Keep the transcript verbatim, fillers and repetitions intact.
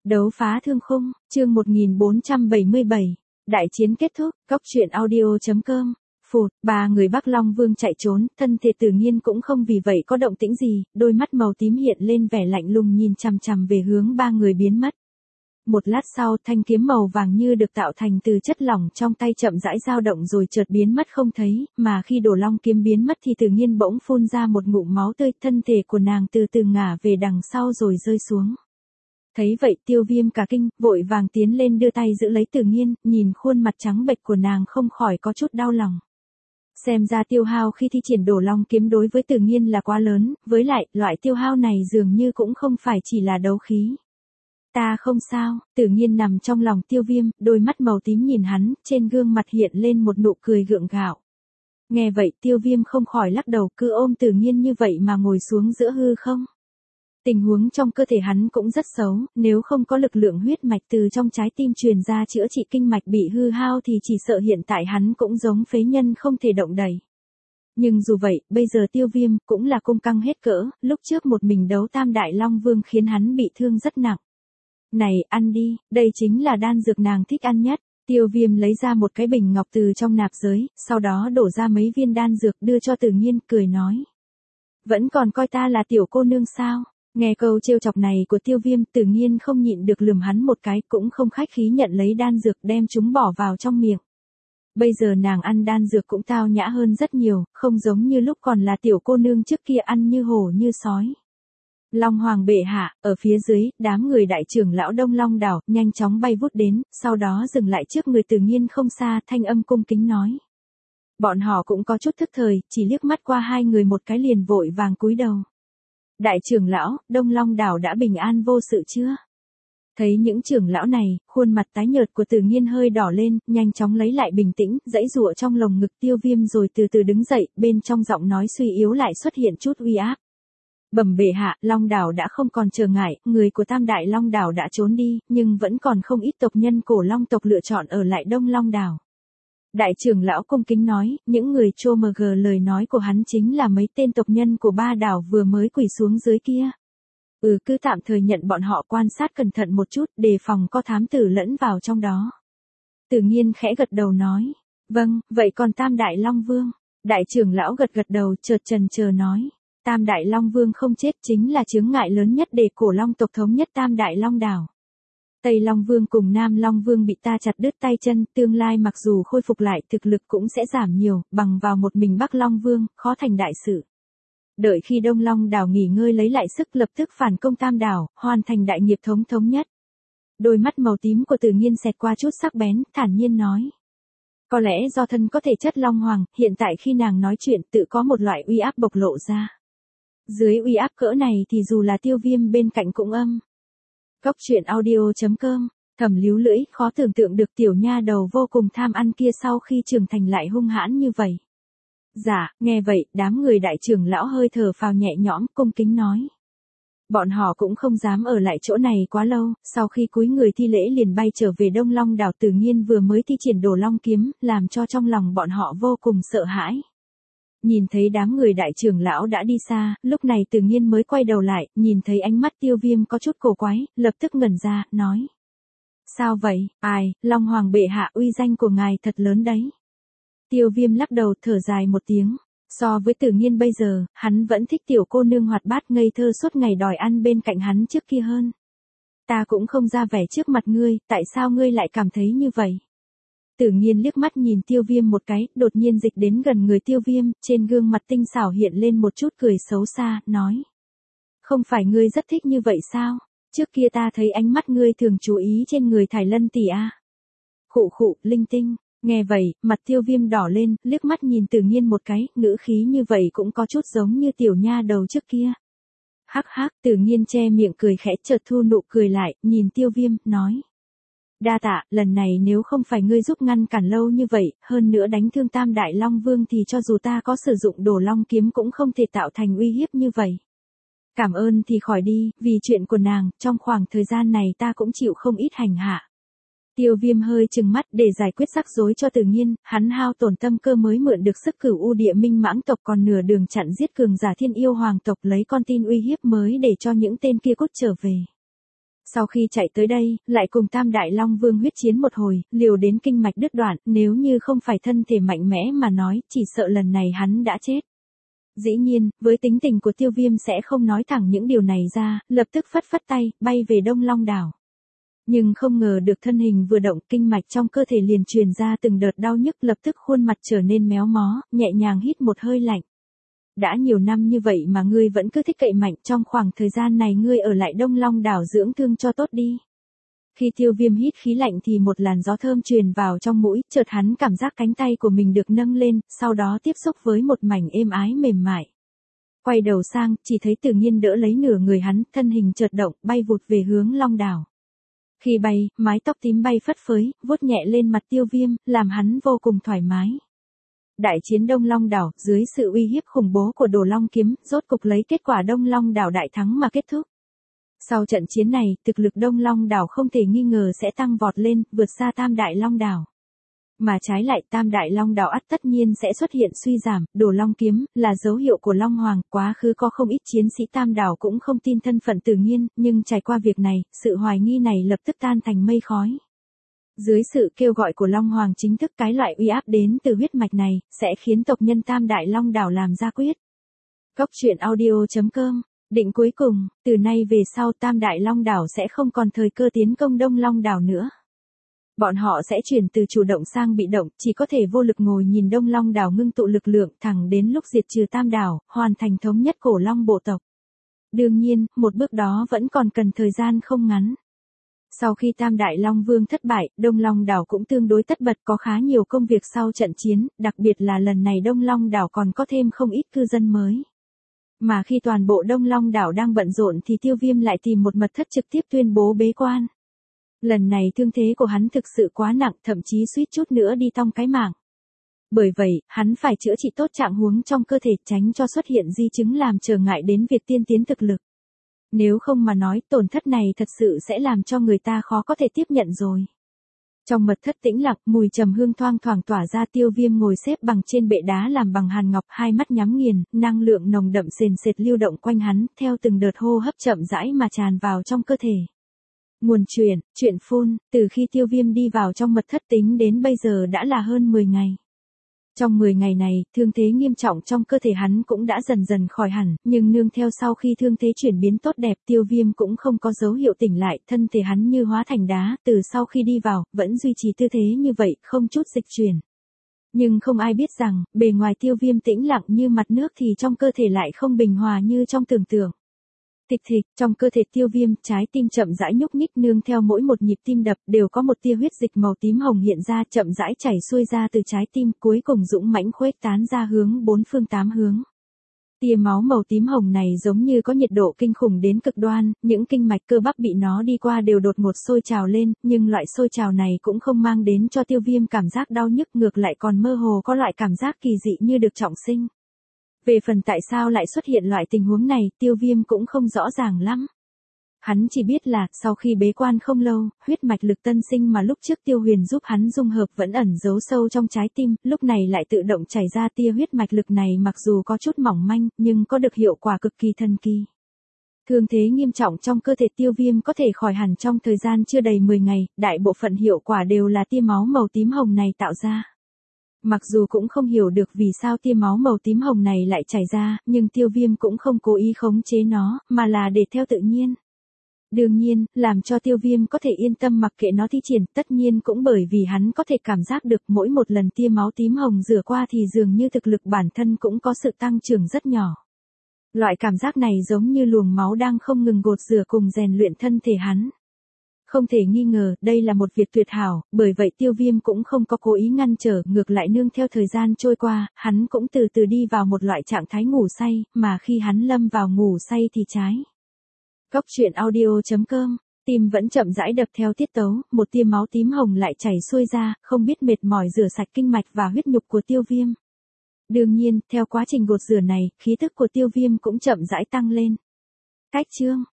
Đấu phá thương khung, chương một nghìn bốn trăm bảy mươi bảy. Đại chiến kết thúc, cốc truyện audio.com. Phụt, ba người Bắc Long Vương chạy trốn, thân thể Tử Nghiên cũng không vì vậy có động tĩnh gì, đôi mắt màu tím hiện lên vẻ lạnh lùng nhìn chằm chằm về hướng ba người biến mất. Một lát sau, thanh kiếm màu vàng như được tạo thành từ chất lỏng trong tay chậm rãi dao động rồi chợt biến mất không thấy, mà khi Đồ Long kiếm biến mất thì Tử Nghiên bỗng phun ra một ngụm máu tươi, thân thể của nàng từ từ ngả về đằng sau rồi rơi xuống. Thấy vậy Tiêu Viêm cả kinh, vội vàng tiến lên đưa tay giữ lấy Tử Nghiên, nhìn khuôn mặt trắng bệch của nàng không khỏi có chút đau lòng. Xem ra tiêu hao khi thi triển Đồ Long kiếm đối với Tử Nghiên là quá lớn, với lại, loại tiêu hao này dường như cũng không phải chỉ là đấu khí. Ta không sao, Tử Nghiên nằm trong lòng Tiêu Viêm, đôi mắt màu tím nhìn hắn, trên gương mặt hiện lên một nụ cười gượng gạo. Nghe vậy Tiêu Viêm không khỏi lắc đầu, cứ ôm Tử Nghiên như vậy mà ngồi xuống giữa hư không. Tình huống trong cơ thể hắn cũng rất xấu, nếu không có lực lượng huyết mạch từ trong trái tim truyền ra chữa trị kinh mạch bị hư hao thì chỉ sợ hiện tại hắn cũng giống phế nhân không thể động đậy. Nhưng dù vậy, bây giờ Tiêu Viêm cũng là cung căng hết cỡ, lúc trước một mình đấu Tam Đại Long Vương khiến hắn bị thương rất nặng. Này, ăn đi, đây chính là đan dược nàng thích ăn nhất. Tiêu Viêm lấy ra một cái bình ngọc từ trong nạp giới, sau đó đổ ra mấy viên đan dược đưa cho Tử Nghiên, cười nói. Vẫn còn coi ta là tiểu cô nương sao? Nghe câu trêu chọc này của Tiêu Viêm, Tử Nghiên không nhịn được lườm hắn một cái, cũng không khách khí nhận lấy đan dược đem chúng bỏ vào trong miệng. Bây giờ nàng ăn đan dược cũng tao nhã hơn rất nhiều, không giống như lúc còn là tiểu cô nương trước kia ăn như hổ như sói. Long Hoàng bệ hạ, ở phía dưới, đám người đại trưởng lão Đông Long đảo, nhanh chóng bay vút đến, sau đó dừng lại trước người Tử Nghiên không xa, thanh âm cung kính nói. Bọn họ cũng có chút thức thời, chỉ liếc mắt qua hai người một cái liền vội vàng cúi đầu. Đại trưởng lão, Đông Long đảo đã bình an vô sự chưa? Thấy những trưởng lão này, khuôn mặt tái nhợt của Tử Nghiên hơi đỏ lên, nhanh chóng lấy lại bình tĩnh, giãy giụa trong lồng ngực Tiêu Viêm rồi từ từ đứng dậy, bên trong giọng nói suy yếu lại xuất hiện chút uy áp. Bẩm bệ hạ, Long đảo đã không còn trở ngại, người của Tam Đại Long đảo đã trốn đi, nhưng vẫn còn không ít tộc nhân cổ Long tộc lựa chọn ở lại Đông Long đảo. Đại trưởng lão cung kính nói, những người trô mờ gờ lời nói của hắn chính là mấy tên tộc nhân của ba đảo vừa mới quỳ xuống dưới kia. Ừ, cứ tạm thời nhận bọn họ quan sát cẩn thận một chút, đề phòng có thám tử lẫn vào trong đó. Tử Nghiên khẽ gật đầu nói, vâng, vậy còn Tam Đại Long Vương? Đại trưởng lão gật gật đầu, chợt chần chờ nói, Tam Đại Long Vương không chết chính là chướng ngại lớn nhất để cổ Long tộc thống nhất Tam Đại Long đảo. Tây Long Vương cùng Nam Long Vương bị ta chặt đứt tay chân, tương lai mặc dù khôi phục lại thực lực cũng sẽ giảm nhiều, bằng vào một mình Bắc Long Vương, khó thành đại sự. Đợi khi Đông Long đảo nghỉ ngơi lấy lại sức lập tức phản công Tam đảo, hoàn thành đại nghiệp thống thống nhất. Đôi mắt màu tím của Tử Nghiên xẹt qua chút sắc bén, thản nhiên nói. Có lẽ do thân có thể chất Long Hoàng, hiện tại khi nàng nói chuyện tự có một loại uy áp bộc lộ ra. Dưới uy áp cỡ này thì dù là Tiêu Viêm bên cạnh cũng âm. Cốc truyện audio.com, Thẩm líu lưỡi, khó tưởng tượng được tiểu nha đầu vô cùng tham ăn kia sau khi trưởng thành lại hung hãn như vậy. Dạ, nghe vậy, đám người đại trưởng lão hơi thở phào nhẹ nhõm, cung kính nói. Bọn họ cũng không dám ở lại chỗ này quá lâu, sau khi cúi người thi lễ liền bay trở về Đông Long đảo. Tử Nghiên vừa mới thi triển Đồ Long kiếm, làm cho trong lòng bọn họ vô cùng sợ hãi. Nhìn thấy đám người đại trưởng lão đã đi xa, lúc này Tử Nghiên mới quay đầu lại, nhìn thấy ánh mắt Tiêu Viêm có chút cổ quái, lập tức ngẩn ra, nói. Sao vậy, ai, Long Hoàng bệ hạ uy danh của ngài thật lớn đấy. Tiêu Viêm lắc đầu thở dài một tiếng, so với Tử Nghiên bây giờ, hắn vẫn thích tiểu cô nương hoạt bát ngây thơ suốt ngày đòi ăn bên cạnh hắn trước kia hơn. Ta cũng không ra vẻ trước mặt ngươi, tại sao ngươi lại cảm thấy như vậy? Tử Nghiên liếc mắt nhìn Tiêu Viêm một cái, đột nhiên dịch đến gần người Tiêu Viêm, trên gương mặt tinh xảo hiện lên một chút cười xấu xa, nói. Không phải ngươi rất thích như vậy sao? Trước kia ta thấy ánh mắt ngươi thường chú ý trên người Thải Lân tỷ a. Khụ khụ, linh tinh, nghe vậy, mặt Tiêu Viêm đỏ lên, liếc mắt nhìn Tử Nghiên một cái, ngữ khí như vậy cũng có chút giống như tiểu nha đầu trước kia. Hắc hắc, Tử Nghiên che miệng cười khẽ chợt thu nụ cười lại, nhìn Tiêu Viêm, nói. Đa tạ, lần này nếu không phải ngươi giúp ngăn cản lâu như vậy, hơn nữa đánh thương Tam Đại Long Vương thì cho dù ta có sử dụng Đồ Long kiếm cũng không thể tạo thành uy hiếp như vậy. Cảm ơn thì khỏi đi, vì chuyện của nàng, trong khoảng thời gian này ta cũng chịu không ít hành hạ. Tiêu Viêm hơi trừng mắt để giải quyết rắc rối cho Tử Nghiên, hắn hao tổn tâm cơ mới mượn được sức Cửu U Địa Minh Mãng tộc còn nửa đường chặn giết cường giả Thiên Yêu Hoàng tộc lấy con tin uy hiếp mới để cho những tên kia cút trở về. Sau khi chạy tới đây, lại cùng Tam Đại Long Vương huyết chiến một hồi, liều đến kinh mạch đứt đoạn, nếu như không phải thân thể mạnh mẽ mà nói, chỉ sợ lần này hắn đã chết. Dĩ nhiên, với tính tình của Tiêu Viêm sẽ không nói thẳng những điều này ra, lập tức phất phất tay, bay về Đông Long đảo. Nhưng không ngờ được thân hình vừa động, kinh mạch trong cơ thể liền truyền ra từng đợt đau nhức, lập tức khuôn mặt trở nên méo mó, nhẹ nhàng hít một hơi lạnh. Đã nhiều năm như vậy mà ngươi vẫn cứ thích cậy mạnh, trong khoảng thời gian này ngươi ở lại Đông Long đảo dưỡng thương cho tốt đi. Khi Tiêu Viêm hít khí lạnh thì một làn gió thơm truyền vào trong mũi, chợt hắn cảm giác cánh tay của mình được nâng lên, sau đó tiếp xúc với một mảnh êm ái mềm mại. Quay đầu sang, chỉ thấy Tử Nhiên đỡ lấy nửa người hắn, thân hình chợt động, bay vụt về hướng Long đảo. Khi bay, mái tóc tím bay phất phới, vuốt nhẹ lên mặt Tiêu Viêm, làm hắn vô cùng thoải mái. Đại chiến Đông Long đảo, dưới sự uy hiếp khủng bố của Đồ Long kiếm, rốt cục lấy kết quả Đông Long đảo đại thắng mà kết thúc. Sau trận chiến này, thực lực Đông Long đảo không thể nghi ngờ sẽ tăng vọt lên, vượt xa Tam Đại Long đảo. Mà trái lại Tam Đại Long đảo ắt tất nhiên sẽ xuất hiện suy giảm, Đồ Long kiếm là dấu hiệu của Long Hoàng, quá khứ có không ít chiến sĩ Tam đảo cũng không tin thân phận Tử Nhiên, nhưng trải qua việc này, sự hoài nghi này lập tức tan thành mây khói. Dưới sự kêu gọi của Long Hoàng chính thức, cái loại uy áp đến từ huyết mạch này, sẽ khiến tộc nhân Tam Đại Long đảo làm ra quyết. Góc truyện audio chấm com. Định cuối cùng, từ nay về sau Tam Đại Long đảo sẽ không còn thời cơ tiến công Đông Long đảo nữa. Bọn họ sẽ chuyển từ chủ động sang bị động, chỉ có thể vô lực ngồi nhìn Đông Long đảo ngưng tụ lực lượng thẳng đến lúc diệt trừ Tam đảo, hoàn thành thống nhất cổ Long bộ tộc. Đương nhiên, một bước đó vẫn còn cần thời gian không ngắn. Sau khi Tam Đại Long Vương thất bại, Đông Long đảo cũng tương đối tất bật, có khá nhiều công việc sau trận chiến, đặc biệt là lần này Đông Long đảo còn có thêm không ít cư dân mới. Mà khi toàn bộ Đông Long đảo đang bận rộn thì Tiêu Viêm lại tìm một mật thất trực tiếp tuyên bố bế quan. Lần này thương thế của hắn thực sự quá nặng, thậm chí suýt chút nữa đi tong cái mạng. Bởi vậy, hắn phải chữa trị tốt trạng huống trong cơ thể, tránh cho xuất hiện di chứng làm trở ngại đến việc tiên tiến thực lực. Nếu không mà nói, tổn thất này thật sự sẽ làm cho người ta khó có thể tiếp nhận rồi. Trong mật thất tĩnh lặng, mùi trầm hương thoang thoảng tỏa ra. Tiêu Viêm ngồi xếp bằng trên bệ đá làm bằng hàn ngọc, hai mắt nhắm nghiền, năng lượng nồng đậm sền sệt lưu động quanh hắn, theo từng đợt hô hấp chậm rãi mà tràn vào trong cơ thể. Nguồn truyền, truyện phun, từ khi Tiêu Viêm đi vào trong mật thất tính đến bây giờ đã là hơn mười ngày. Trong mười ngày này, thương thế nghiêm trọng trong cơ thể hắn cũng đã dần dần khỏi hẳn, nhưng nương theo sau khi thương thế chuyển biến tốt đẹp, Tiêu Viêm cũng không có dấu hiệu tỉnh lại, thân thể hắn như hóa thành đá, từ sau khi đi vào, vẫn duy trì tư thế như vậy, không chút dịch chuyển. Nhưng không ai biết rằng, bề ngoài Tiêu Viêm tĩnh lặng như mặt nước thì trong cơ thể lại không bình hòa như trong tưởng tượng. Thịch thịch, trong cơ thể Tiêu Viêm, trái tim chậm rãi nhúc nhích, nương theo mỗi một nhịp tim đập đều có một tia huyết dịch màu tím hồng hiện ra, chậm rãi chảy xuôi ra từ trái tim, cuối cùng dũng mãnh khuếch tán ra hướng bốn phương tám hướng. Tia máu màu tím hồng này giống như có nhiệt độ kinh khủng đến cực đoan, những kinh mạch cơ bắp bị nó đi qua đều đột ngột sôi trào lên, nhưng loại sôi trào này cũng không mang đến cho Tiêu Viêm cảm giác đau nhức, ngược lại còn mơ hồ có loại cảm giác kỳ dị như được trọng sinh. Về phần tại sao lại xuất hiện loại tình huống này, Tiêu Viêm cũng không rõ ràng lắm. Hắn chỉ biết là, sau khi bế quan không lâu, huyết mạch lực tân sinh mà lúc trước Tiêu Huyền giúp hắn dung hợp vẫn ẩn giấu sâu trong trái tim, lúc này lại tự động chảy ra. Tia huyết mạch lực này mặc dù có chút mỏng manh, nhưng có được hiệu quả cực kỳ thần kỳ. Thương thế nghiêm trọng trong cơ thể Tiêu Viêm có thể khỏi hẳn trong thời gian chưa đầy mười ngày, đại bộ phận hiệu quả đều là tia máu màu tím hồng này tạo ra. Mặc dù cũng không hiểu được vì sao tia máu màu tím hồng này lại chảy ra, nhưng Tiêu Viêm cũng không cố ý khống chế nó, mà là để theo tự nhiên. Đương nhiên, làm cho Tiêu Viêm có thể yên tâm mặc kệ nó thi triển, tất nhiên cũng bởi vì hắn có thể cảm giác được mỗi một lần tia máu tím hồng rửa qua thì dường như thực lực bản thân cũng có sự tăng trưởng rất nhỏ. Loại cảm giác này giống như luồng máu đang không ngừng gột rửa cùng rèn luyện thân thể hắn. Không thể nghi ngờ, đây là một việc tuyệt hảo, bởi vậy Tiêu Viêm cũng không có cố ý ngăn trở, ngược lại nương theo thời gian trôi qua, hắn cũng từ từ đi vào một loại trạng thái ngủ say, mà khi hắn lâm vào ngủ say thì trái. Góc truyện audio chấm com, tim vẫn chậm rãi đập theo tiết tấu, một tia máu tím hồng lại chảy xuôi ra, không biết mệt mỏi rửa sạch kinh mạch và huyết nhục của Tiêu Viêm. Đương nhiên, theo quá trình gột rửa này, khí tức của Tiêu Viêm cũng chậm rãi tăng lên. Cách chương